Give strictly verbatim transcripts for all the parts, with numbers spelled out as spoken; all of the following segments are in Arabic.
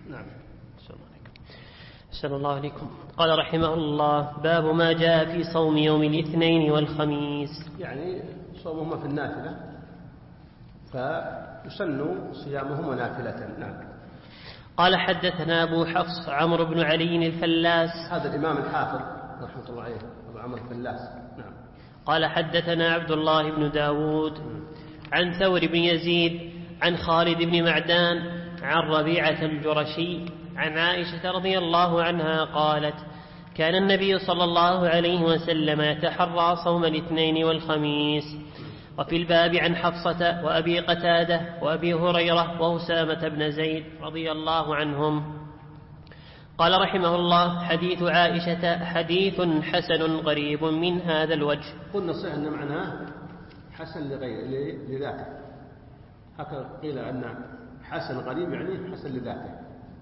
نعم. أحسن الله عليكم. قال رحمه الله: باب ما جاء في صوم يوم الاثنين والخميس. يعني صومهما في النافلة فيسن صيامهما نافلة. نعم. قال حدثنا أبو حفص عمرو بن علي الفلاس. هذا الإمام الحافظ رحمة الله عليه أبو عمرو الفلاس. نعم. قال حدثنا عبد الله بن داود عن ثور بن يزيد عن خالد بن معدان عن ربيعة الجرشي عن عائشة رضي الله عنها قالت: كان النبي صلى الله عليه وسلم يتحرى صوم الاثنين والخميس. وفي الباب عن حفصة وأبي قتادة وأبي هريرة وأسامة بن زيد رضي الله عنهم. قال رحمه الله: حديث عائشة حديث حسن غريب من هذا الوجه. قلنا صحيح أن معناه حسن لغير لذاته، هكذا قيل أن حسن غريب يعني حسن لذاته.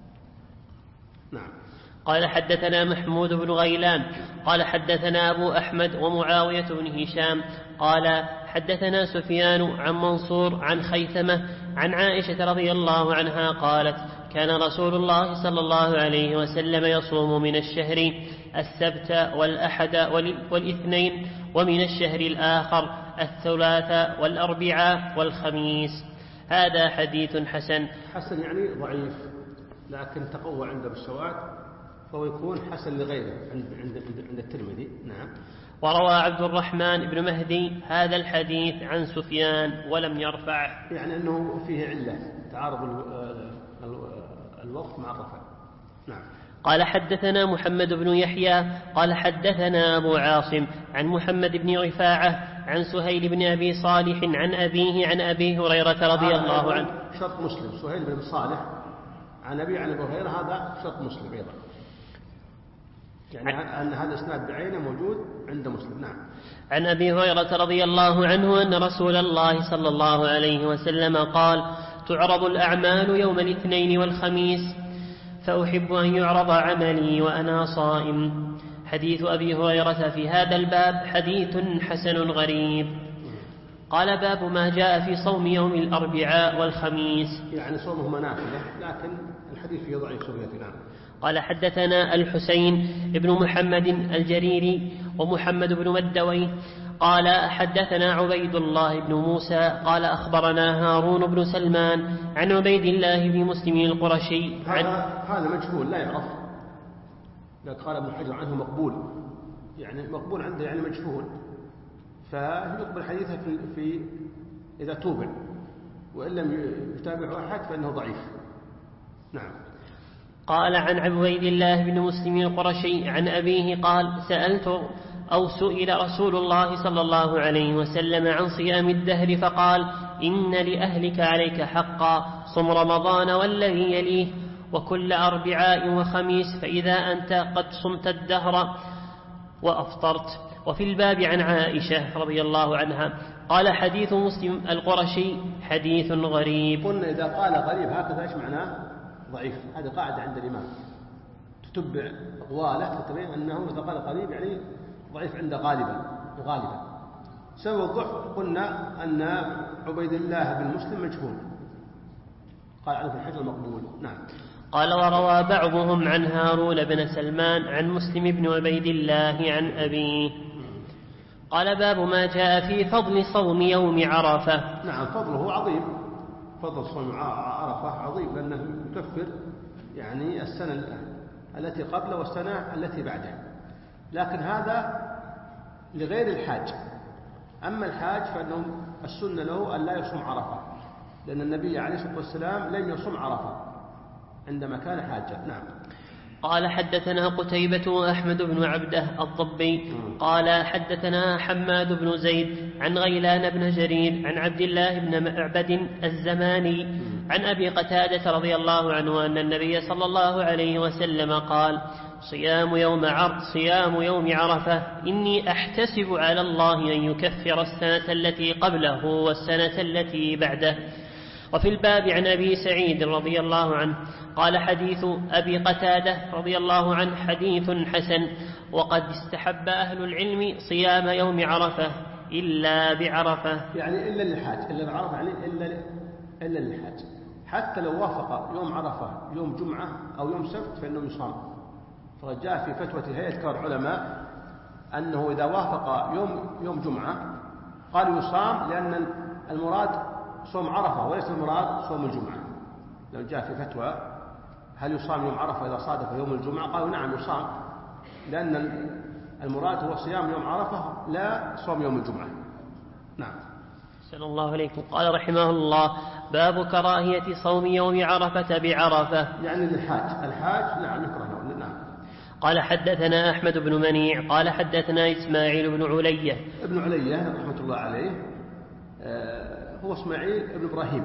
نعم. قال حدثنا محمود بن غيلان قال حدثنا أبو أحمد ومعاوية بن هشام قال حدثنا سفيان عن منصور عن خيثمة عن عائشة رضي الله عنها قالت: كان رسول الله صلى الله عليه وسلم يصوم من الشهر السبت والأحد والاثنين، ومن الشهر الآخر الثلاث والأربعاء والخميس. هذا حديث حسن. حسن يعني ضعيف لكن تقوى عند السواد، فهو يكون حسن لغيره عند عند عند الترمذي. نعم. وروى عبد الرحمن بن مهدي هذا الحديث عن سفيان ولم يرفعه، يعني أنه فيه علة تعارض الوقت مع الرفع. نعم. قال حدثنا محمد بن يحيى قال حدثنا أبو عاصم عن محمد بن رفاعة عن سهيل بن أبي صالح عن أبيه عن أبي هريرة رضي الله عنه. شرط مسلم، سهيل بن صالح عن أبي عن أبي هريرة، هذا شرط مسلم أيضا، يعني أن هذا الإسناد بعينه موجود عند مسلم. نعم. عن أبي هريرة رضي الله عنه أن رسول الله صلى الله عليه وسلم قال: تعرض الأعمال يوم الاثنين والخميس، فأحب أن يعرض عملي وأنا صائم. حديث أبي هريرة في هذا الباب حديث حسن غريب. قال: باب ما جاء في صوم يوم الأربعاء والخميس. يعني صومهما نافلة لكن الحديث فيه ضعيف سبيل. نعم. قال حدثنا الحسين بن محمد الجريري ومحمد بن مدوي قال حدثنا عبيد الله بن موسى قال أخبرنا هارون بن سلمان عن عبيد الله بن مسلم القرشي. هذا هذا مجهول لا يعرف، لكن قال ابن حجر عنه مقبول، يعني مقبول عنده يعني مجهول، فيقبل حديثه في, في إذا توبع، وإن لم يتابع أحد فإنه ضعيف. نعم. قال عن عبيد الله بن مسلم القرشي عن أبيه قال: سألت أو سئل رسول الله صلى الله عليه وسلم عن صيام الدهر فقال: إن لأهلك عليك حقا، صم رمضان والذي يليه وكل أربعاء وخميس، فإذا أنت قد صمت الدهر وأفطرت. وفي الباب عن عائشة رضي الله عنها قال: حديث مسلم القرشي حديث غريب. قلنا إذا قال غريب هكذا إيش معناه؟ ضعيف. هذه قاعدة عند الإمام تتبع أقواله تتبين أنه إذا قال قريب يعني ضعيف عند غالبا غالبا. سبب الضعف قلنا أن عبيد الله بن مسلم مجهول، قال عنه في الحجر مقبول. نعم. قال: وروى بعضهم عن هارون بن سلمان عن مسلم بن عبيد الله عن أبيه. قال: باب ما جاء في فضل صوم يوم عرفة. نعم. فضله عظيم، فضل صوم عرفة عظيم، لأنه يكفر يعني السنة التي قبله والسنة التي بعده، لكن هذا لغير الحاج. أما الحاج فإنه السنة له أن لا يصوم عرفة، لأن النبي عليه الصلاة والسلام لم يصوم عرفة عندما كان حاجا. نعم. قال: حدثنا قتيبة وأحمد بن عبده الضبي قال حدثنا حماد بن زيد عن غيلان بن جرير عن عبد الله بن معبد الزماني عن أبي قتادة رضي الله عنه أن النبي صلى الله عليه وسلم قال: صيام يوم عرف صيام يوم عرفة إني أحتسب على الله أن يكفر السنة التي قبله والسنة التي بعده. وفي الباب عن أبي سعيد رضي الله عنه قال: حديث أبي قتادة رضي الله عنه حديث حسن، وقد استحب أهل العلم صيام يوم عرفة إلا بعرفة. يعني إلا للحاج، إلا بعرفة يعني إلا إلا للحاج. حتى لو وافق يوم عرفة يوم جمعة أو يوم سبت فإنه يصام. فجاء في فتوى هيئة كبار العلماء أنه إذا وافق يوم يوم جمعة قال يصام، لأن المراد صوم عرفة وليس المراد صوم الجمعة. لو جاء في فتوى هل يصام يوم عرفة إذا صادف يوم الجمعة، قالوا نعم يصام، لأن المراد هو صيام يوم عرفة لا صوم يوم الجمعة. نعم. أحسن الله عليكم. قال رحمه الله: باب كراهية صوم يوم عرفة بعرفة. يعني للحاج، الحاج نعم يكره. نعم. قال حدثنا أحمد بن منيع قال حدثنا إسماعيل بن علية. ابن علية رحمة الله عليه هو إسماعيل بن إبراهيم،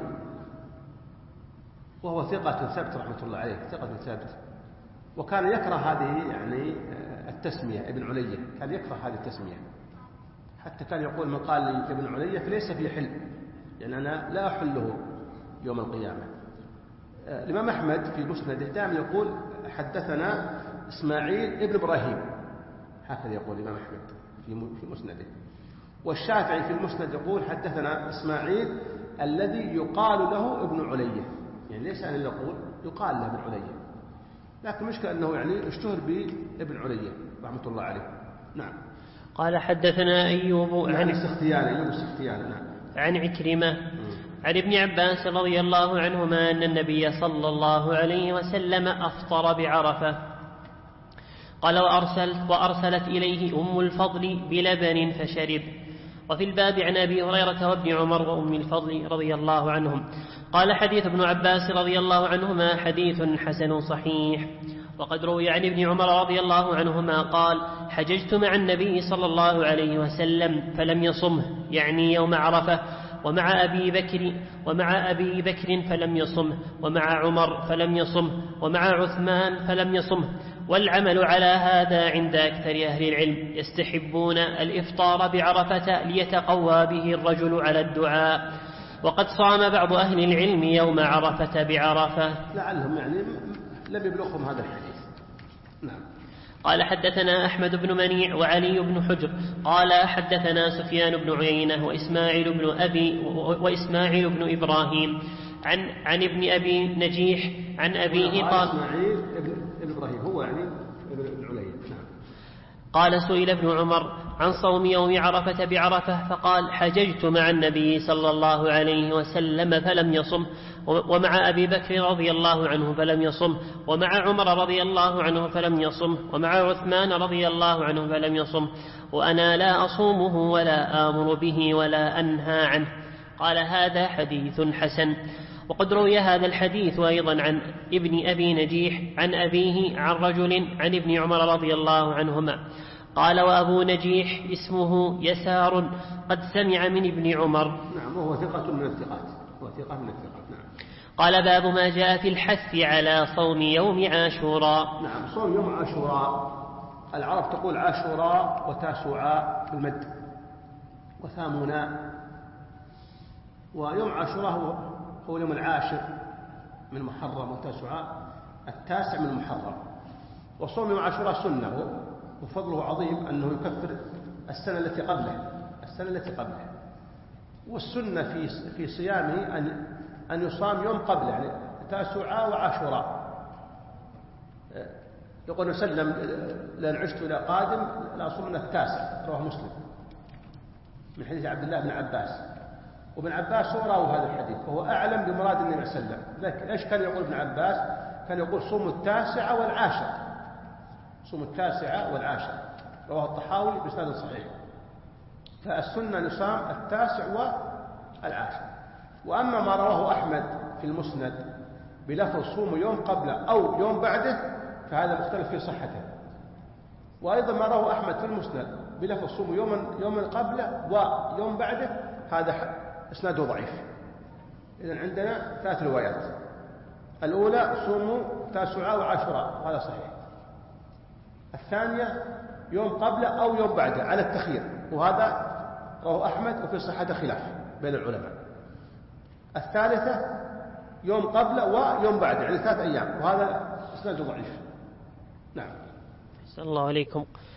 وهو ثقة ثبت رحمة الله عليه، ثقة ثبت، وكان يكره هذه يعني التسمية. ابن علية كان يكره هذه التسمية، حتى كان يقول من قال لي ابن علية فليس في حل، يعني أنا لا أحله يوم القيامة. الإمام أحمد في مسنده دائما يقول حدثنا إسماعيل ابن إبراهيم، هكذا يقول الإمام أحمد في مسنده. والشافعي في المسند يقول حدثنا إسماعيل الذي يقال له ابن علية، يعني ليس أن يقول يقال له ابن علية، لكن مشكلة أنه يعني اشتهر بابن علية رحمة الله عليه. نعم. قال حدثنا أيوب عن السختياني، أيوب السختياني. نعم. عن عكرمة عن ابن عباس رضي الله عنهما أن النبي صلى الله عليه وسلم أفطر بعرفة. قال وأرسلت, وأرسلت إليه أم الفضل بلبن فشرب. وفي الباب عن أبي هريرة وابن عمر وأم الفضل رضي الله عنهم. قال حديث ابن عباس رضي الله عنهما حديث حسن صحيح. وقد روي عن ابن عمر رضي الله عنهما قال حججت مع النبي صلى الله عليه وسلم فلم يصمه، يعني يوم عرفة، ومع أبي بكر ومع أبي بكر فلم يصمه، ومع عمر فلم يصمه، ومع عثمان فلم يصمه. والعمل على هذا عند أكثر أهل العلم، يستحبون الإفطار بعرفة ليتقوى به الرجل على الدعاء. وقد صام بعض أهل العلم يوم عرفة بعرفة. لعلهم يعني لم يبلغهم هذا الحديث. نعم. قال حدثنا أحمد بن منيع وعلي بن حجر قال حدثنا سفيان بن عيينة وإسماعيل بن أبي وإسماعيل بن إبراهيم عن عن ابن أبي نجيح عن أبيه قال إسماعيل ابن إبراهيم هو يعني ابن علي. نعم. قال سئل ابن عمر عن صوم يوم عرفة بعرفة فقال حججت مع النبي صلى الله عليه وسلم فلم يصم، ومع أبي بكر رضي الله عنه فلم يصم، ومع عمر رضي الله عنه فلم يصم، ومع عثمان رضي الله عنه فلم يصم، وأنا لا أصومه ولا آمر به ولا أنهى عنه. قال هذا حديث حسن. وقد روي هذا الحديث أيضا عن ابن أبي نجيح عن أبيه عن رجل عن ابن عمر رضي الله عنهما قال وأبو نجيح اسمه يسار قد سمع من ابن عمر. نعم. وهو ثقة من الثقات، هو ثقة من الثقات. نعم. قال باب ما جاء في الحث على صوم يوم عاشوراء. نعم. صوم يوم عاشوراء، العرب تقول عاشوراء وتاسوعاء بالمد وثامونا، ويوم عاشوراء هو هو يوم العاشر من محرم، وتاسوعاء التاسع من محرم. وصوم يوم عاشوراء سنة، وفضله عظيم أنه يكفر السنة التي قبله السنة التي قبله والسنة في في صيامه أن أن يصام يوم قبله، يعني تاسوعاء وعاشوراء. يقول وسلم لأن عشت إلى قادم لا أصومن التاسع، رواه مسلم من حديث عبد الله بن عباس. وابن عباس هو راوي هذا الحديث، وهو أعلم بمراد النبي صلى الله عليه وسلم. لكن إيش كان يقول ابن عباس؟ كان يقول صوم التاسعة والعاشر، صوم التاسعة والعاشر، رواه الطحاوي بسند صحيح. فالسنة نصام التاسع والعاشر. وأما ما رواه أحمد في المسند بلفظ صوم يوم قبله أو يوم بعده فهذا مختلف في صحته. وأيضا ما رواه أحمد في المسند بلفظ صوم يوم يوم قبله ويوم بعده هذا إسناده ضعيف. إذن عندنا ثلاث روايات. الأولى صوم تاسوعاء وعاشوراء، وهذا صحيح. الثانية يوم قبله أو يوم بعده على التخيير، وهذا رواه أحمد وفي صحته خلاف بين العلماء. الثالثة يوم قبله ويوم بعده، يعني ثلاث أيام، وهذا إسناده ضعيف. نعم. صلى الله عليكم.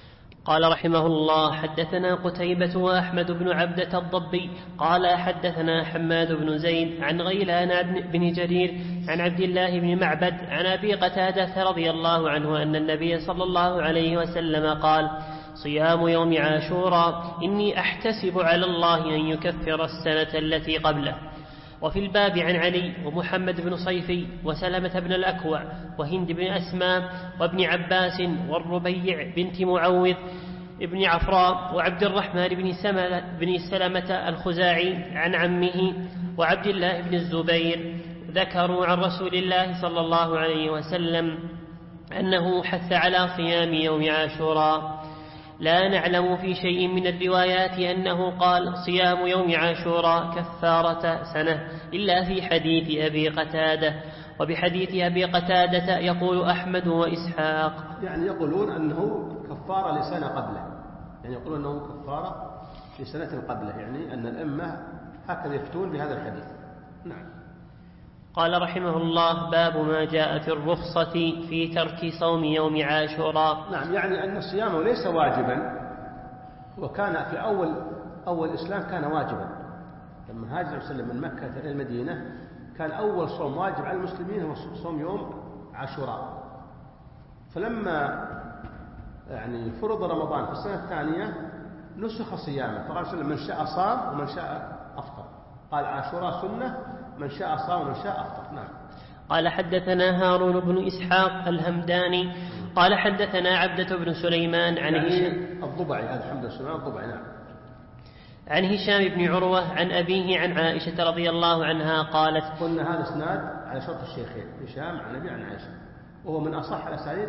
قال رحمه الله: حدثنا قتيبة وأحمد بن عبدة الضبي قال حدثنا حماد بن زيد عن غيلان بن جرير عن عبد الله بن معبد عن أبي قتادة رضي الله عنه أن النبي صلى الله عليه وسلم قال: صيام يوم عاشوراء إني أحتسب على الله أن يكفر السنة التي قبله. وفي الباب عن علي ومحمد بن صيفي وسلمة بن الأكوع وهند بن أسماء وابن عباس والربيع بنت معوذ ابن عفراء وعبد الرحمن بن, بن سلمة الخزاعي عن عمه وعبد الله بن الزبير ذكروا عن رسول الله صلى الله عليه وسلم أنه حث على صيام يوم عاشوراء. لا نعلم في شيء من الروايات أنه قال صيام يوم عاشوراء كفارة سنة إلا في حديث أبي قتادة. وبحديث أبي قتادة يقول أحمد وإسحاق يعني يقولون أنه كفارة لسنة قبله، يعني يقولون أنه كفارة لسنة قبله، يعني أن الأمة هكذا يفتون بهذا الحديث. نعم. قال رحمه الله: باب ما جاء في الرخصة في ترك صوم يوم عاشوراء. نعم، يعني أن الصيام ليس واجبا، وكان في أول أول الإسلام كان واجبا. لما هاجر وسلم من مكة إلى المدينة كان أول صوم واجب على المسلمين هو صوم يوم عاشوراء. فلما يعني فرض رمضان في السنة الثانية نسخ صيامه، فقال وسلم: من شاء صام ومن شاء أفطر. قال: عاشوراء سنة، من شاء صام ومن شاء أفطر. نعم. قال حدثنا هارون بن إسحاق الهمداني قال حدثنا عبدة بن سليمان عن يعني هشام الضبعي، هذا حمد سليمان الضبعي. نعم. عن هشام بن عروة عن أبيه عن عائشة رضي الله عنها قالت: قلنا هذا اسناد على شرط الشيخين، هشام عن أبي عن عائشة، وهو من أصح الأسانيد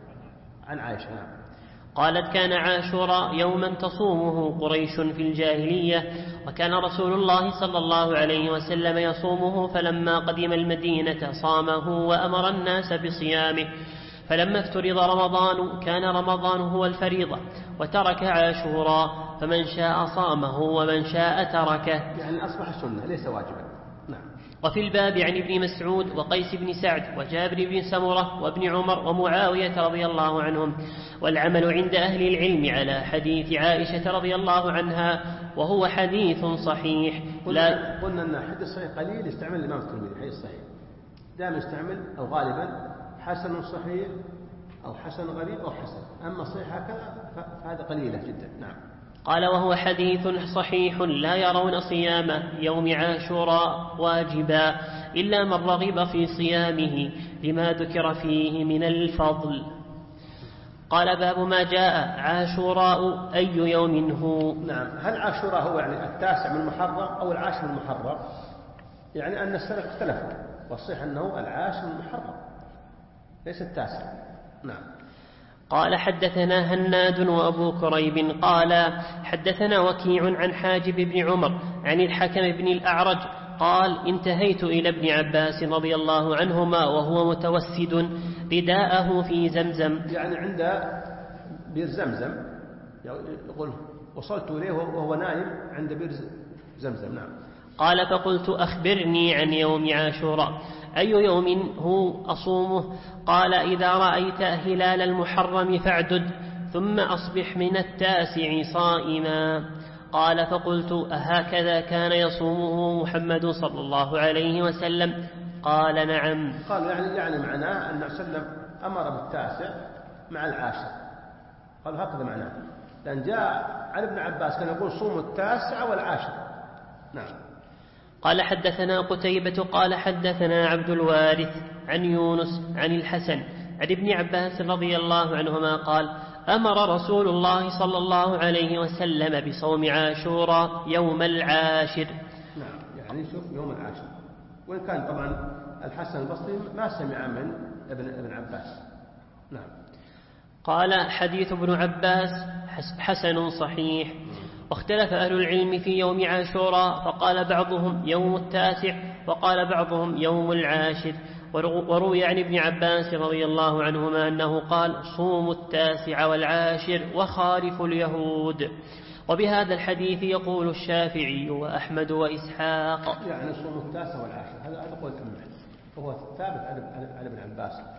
عن عائشة. نعم. قالت: كان عاشوراء يوما تصومه قريش في الجاهلية، وكان رسول الله صلى الله عليه وسلم يصومه، فلما قدم المدينة صامه وأمر الناس بصيامه. فلما افترض رمضان كان رمضان هو الفريضة، وترك عاشوراء، فمن شاء صامه ومن شاء تركه، يعني أصبح سنة ليس واجبا. نعم. وفي الباب عن ابن مسعود وقيس بن سعد وجابر بن سمرة وابن عمر ومعاوية رضي الله عنهم، والعمل عند أهل العلم على حديث عائشة رضي الله عنها، وهو حديث صحيح. لا قلنا أن حديث صحيح قليل يستعمل الإمام الترمذي، حديث صحيح دائما يستعمل أو غالبا حسن صحيح أو حسن غريب أو حسن، أما صحيح هكذا فهذا قليلة جدا. نعم. قال: وهو حديث صحيح لا يرون صيام يوم عاشوراء واجبا إلا من رغب في صيامه لما ذكر فيه من الفضل. قال: باب ما جاء عاشوراء أي يوم هو. نعم. هل عاشوراء هو يعني التاسع من محرم أو العاشر من محرم؟ يعني أن السلف اختلفوا، والصحيح أنه العاشر من محرم ليس التاسع. نعم. قال: حدثنا هناد وأبو كريب قال حدثنا وكيع عن حاجب بن عمر عن الحكم بن الأعرج قال: انتهيت إلى ابن عباس رضي الله عنهما وهو متوسد رداءه في زمزم، يعني عند بير زمزم، يقول وصلت إليه وهو نائم عند بير زمزم. نعم. قال: فقلت: أخبرني عن يوم عاشوراء أي يوم هو أصومه؟ قال: إذا رأيت هلال المحرم فاعدد، ثم أصبح من التاسع صائما. قال: فقلت: أهكذا كان يصومه محمد صلى الله عليه وسلم؟ قال: نعم. قال: يعني يعني معناه أن وسلم أمر بالتاسع مع العاشر، قال هكذا معناه، لأن جاء عن ابن عباس كان يقول صوموا التاسع والعاشر. نعم. قال: حدثنا قتيبة قال حدثنا عبد الوارث عن يونس عن الحسن عن ابن عباس رضي الله عنهما قال: أمر رسول الله صلى الله عليه وسلم بصوم عاشوراء يوم العاشر. نعم. يعني شوف يوم العاشر، وإن كان طبعا الحسن البصري ما سمع من ابن, ابن عباس. نعم. قال: حديث ابن عباس حسن صحيح. واختلف أهل العلم في يوم عاشوراء، فقال بعضهم يوم التاسع وقال بعضهم يوم العاشر. وروي عن ابن عباس رضي الله عنهما أنه قال: صوموا التاسع والعاشر وخالفوا اليهود. وبهذا الحديث يقول الشافعي وأحمد وإسحاق. يعني صوموا التاسع والعاشر، هذا هذا قول الأمة، وهو ثابت عن ابن عباس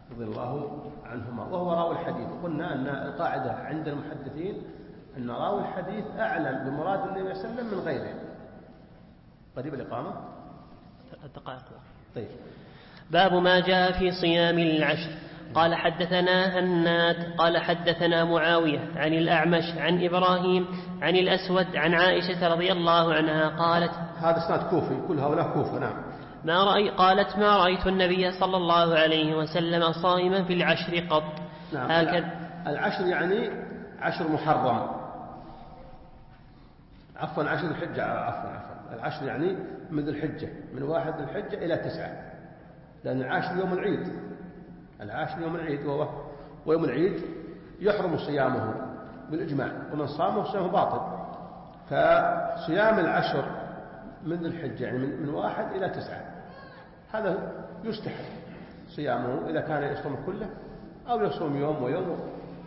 رضي الله عنهما وهو راوي الحديث. قلنا أن القاعدة عند المحدثين أن راوي الحديث أعلم بمراد النبي صلى الله عليه وسلم من غيره. قريب الإقامة الدقائق. طيب. باب ما جاء في صيام العشر. قال حدثنا هناد قال حدثنا معاوية عن الأعمش عن إبراهيم عن الأسود عن عائشة رضي الله عنها قالت هذا إسناد كوفي كل هؤلاء كوفة. نعم. ما رأي قالت ما رأيت النبي صلى الله عليه وسلم صائما في العشر قط. نعم. هكذا العشر يعني عشر محرم، عفوا عشر الحجة، عفوا عفوا العشر يعني من ذي الحجة، من واحد ذي الحجة إلى تسعة، لأن العاشر يوم العيد، العاشر يوم العيد وهو ويوم العيد يحرم صيامه بالإجماع، ومن صامه صيامه باطل. فصيام العشر من ذي الحجة يعني من, من واحد إلى تسعة هذا يستحب صيامه إذا كان يصوم كله أو يصوم يوم ويوم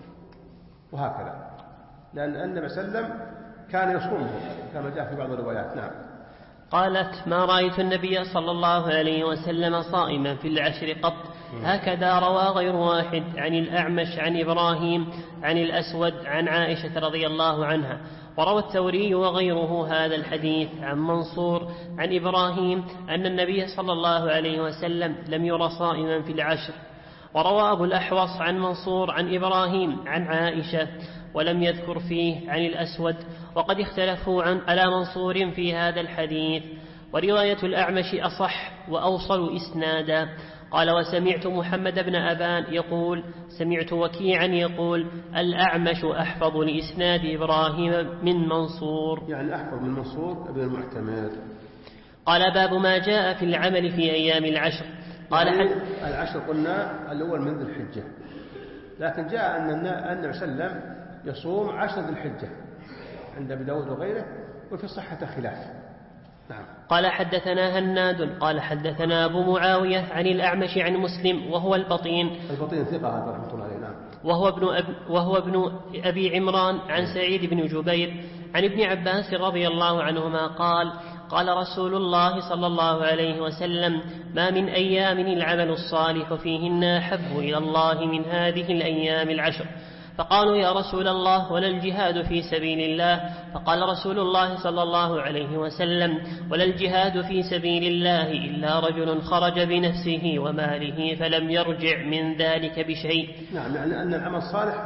وهكذا، لأن النبي صلى الله عليه وسلم كان يصومه كما جاء في بعض الروايات. نعم. قالت ما رأيت النبي صلى الله عليه وسلم صائما في العشر قط. هكذا روى غير واحد عن الأعمش عن إبراهيم عن الأسود عن عائشة رضي الله عنها. وروى الثوري وغيره هذا الحديث عن منصور عن إبراهيم أن النبي صلى الله عليه وسلم لم ير صائما في العشر. وروى أبو الأحوص عن منصور عن إبراهيم عن عائشة ولم يذكر فيه عن الأسود، وقد اختلفوا عن على منصور في هذا الحديث. ورواية الأعمش أصح وأوصل إسنادا. قال وسمعت محمد بن أبان يقول سمعت وكيعا يقول الأعمش أحفظ لإسناد إبراهيم من منصور، يعني أحفظ من منصور ابن المعتمر. قال باب ما جاء في العمل في أيام العشر. قال يعني حد العشر قلنا الأول من ذي الحجة، لكن جاء أن النبي صلى الله عليه وسلم يصوم عشر ذي الحجة عند أبي داود وغيره، وفي صحة خلاف. نعم. قال حدثنا هناد قال حدثنا أبو معاوية عن الأعمش عن مسلم وهو البطين البطين ثقة هذا رحمة الله عليه. نعم. وهو ابن, أب وهو ابن أبي عمران عن سعيد بن جبير عن ابن عباس رضي الله عنهما قال قال رسول الله صلى الله عليه وسلم ما من أيام العمل الصالح فيهن أحب إلى الله من هذه الأيام العشر. فقالوا يا رسول الله ولا الجهاد في سبيل الله؟ فقال رسول الله صلى الله عليه وسلم ولا الجهاد في سبيل الله إلا رجل خرج بنفسه وماله فلم يرجع من ذلك بشيء. نعم، يعني أن العمل الصالح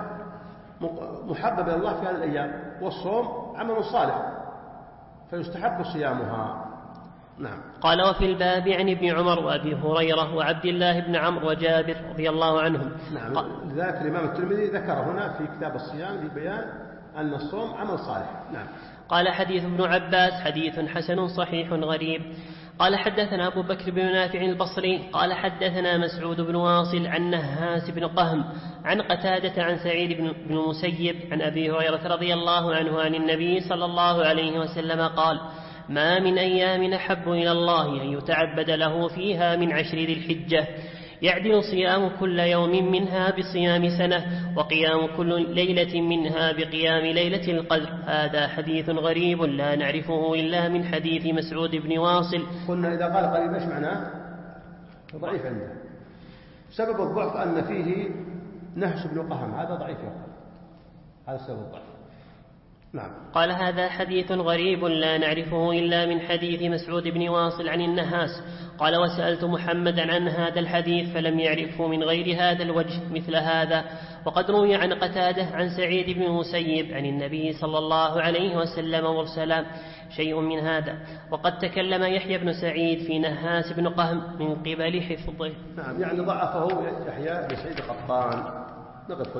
محبب إلى الله في هذه الأيام، والصوم عمل صالح فيستحب صيامها. نعم. قال وفي الباب عن ابن عمر وأبي هريرة وعبد الله بن عمرو وجابر رضي الله عنهم. نعم. لذلك الإمام الترمذي ذكر هنا في كتاب الصيام لبيان أن الصوم عمل صالح. نعم. قال حديث ابن عباس حديث حسن صحيح غريب. قال حدثنا أبو بكر بن نافع البصري قال حدثنا مسعود بن واصل عن نهاس بن قهم عن قتادة عن سعيد بن المسيب عن أبي هريرة رضي الله عنه عن النبي صلى الله عليه وسلم قال ما من أيام أحب إلى الله أن يتعبد له فيها من عشر ذي الحجة يعدل صيام كل يوم منها بصيام سنة وقيام كل ليلة منها بقيام ليلة القدر. هذا حديث غريب لا نعرفه إلا من حديث مسعود بن واصل. قلنا إذا قال قريب ايش معناه؟ ضعيف عنده. سبب الضعف أن فيه نهس بن قهم، هذا ضعيف يقول، هذا سبب الضعف. نعم. قال هذا حديث غريب لا نعرفه إلا من حديث مسعود بن واصل عن النهاس. قال وسألت محمدا عن هذا الحديث فلم يعرفه من غير هذا الوجه مثل هذا. وقد روي عن قتادة عن سعيد بن المسيب عن النبي صلى الله عليه وسلم مرسلا شيء من هذا. وقد تكلم يحيى بن سعيد في نهاس بن قهم من قبل حفظه. نعم، يعني ضعفه يحيى بن سعيد القطان.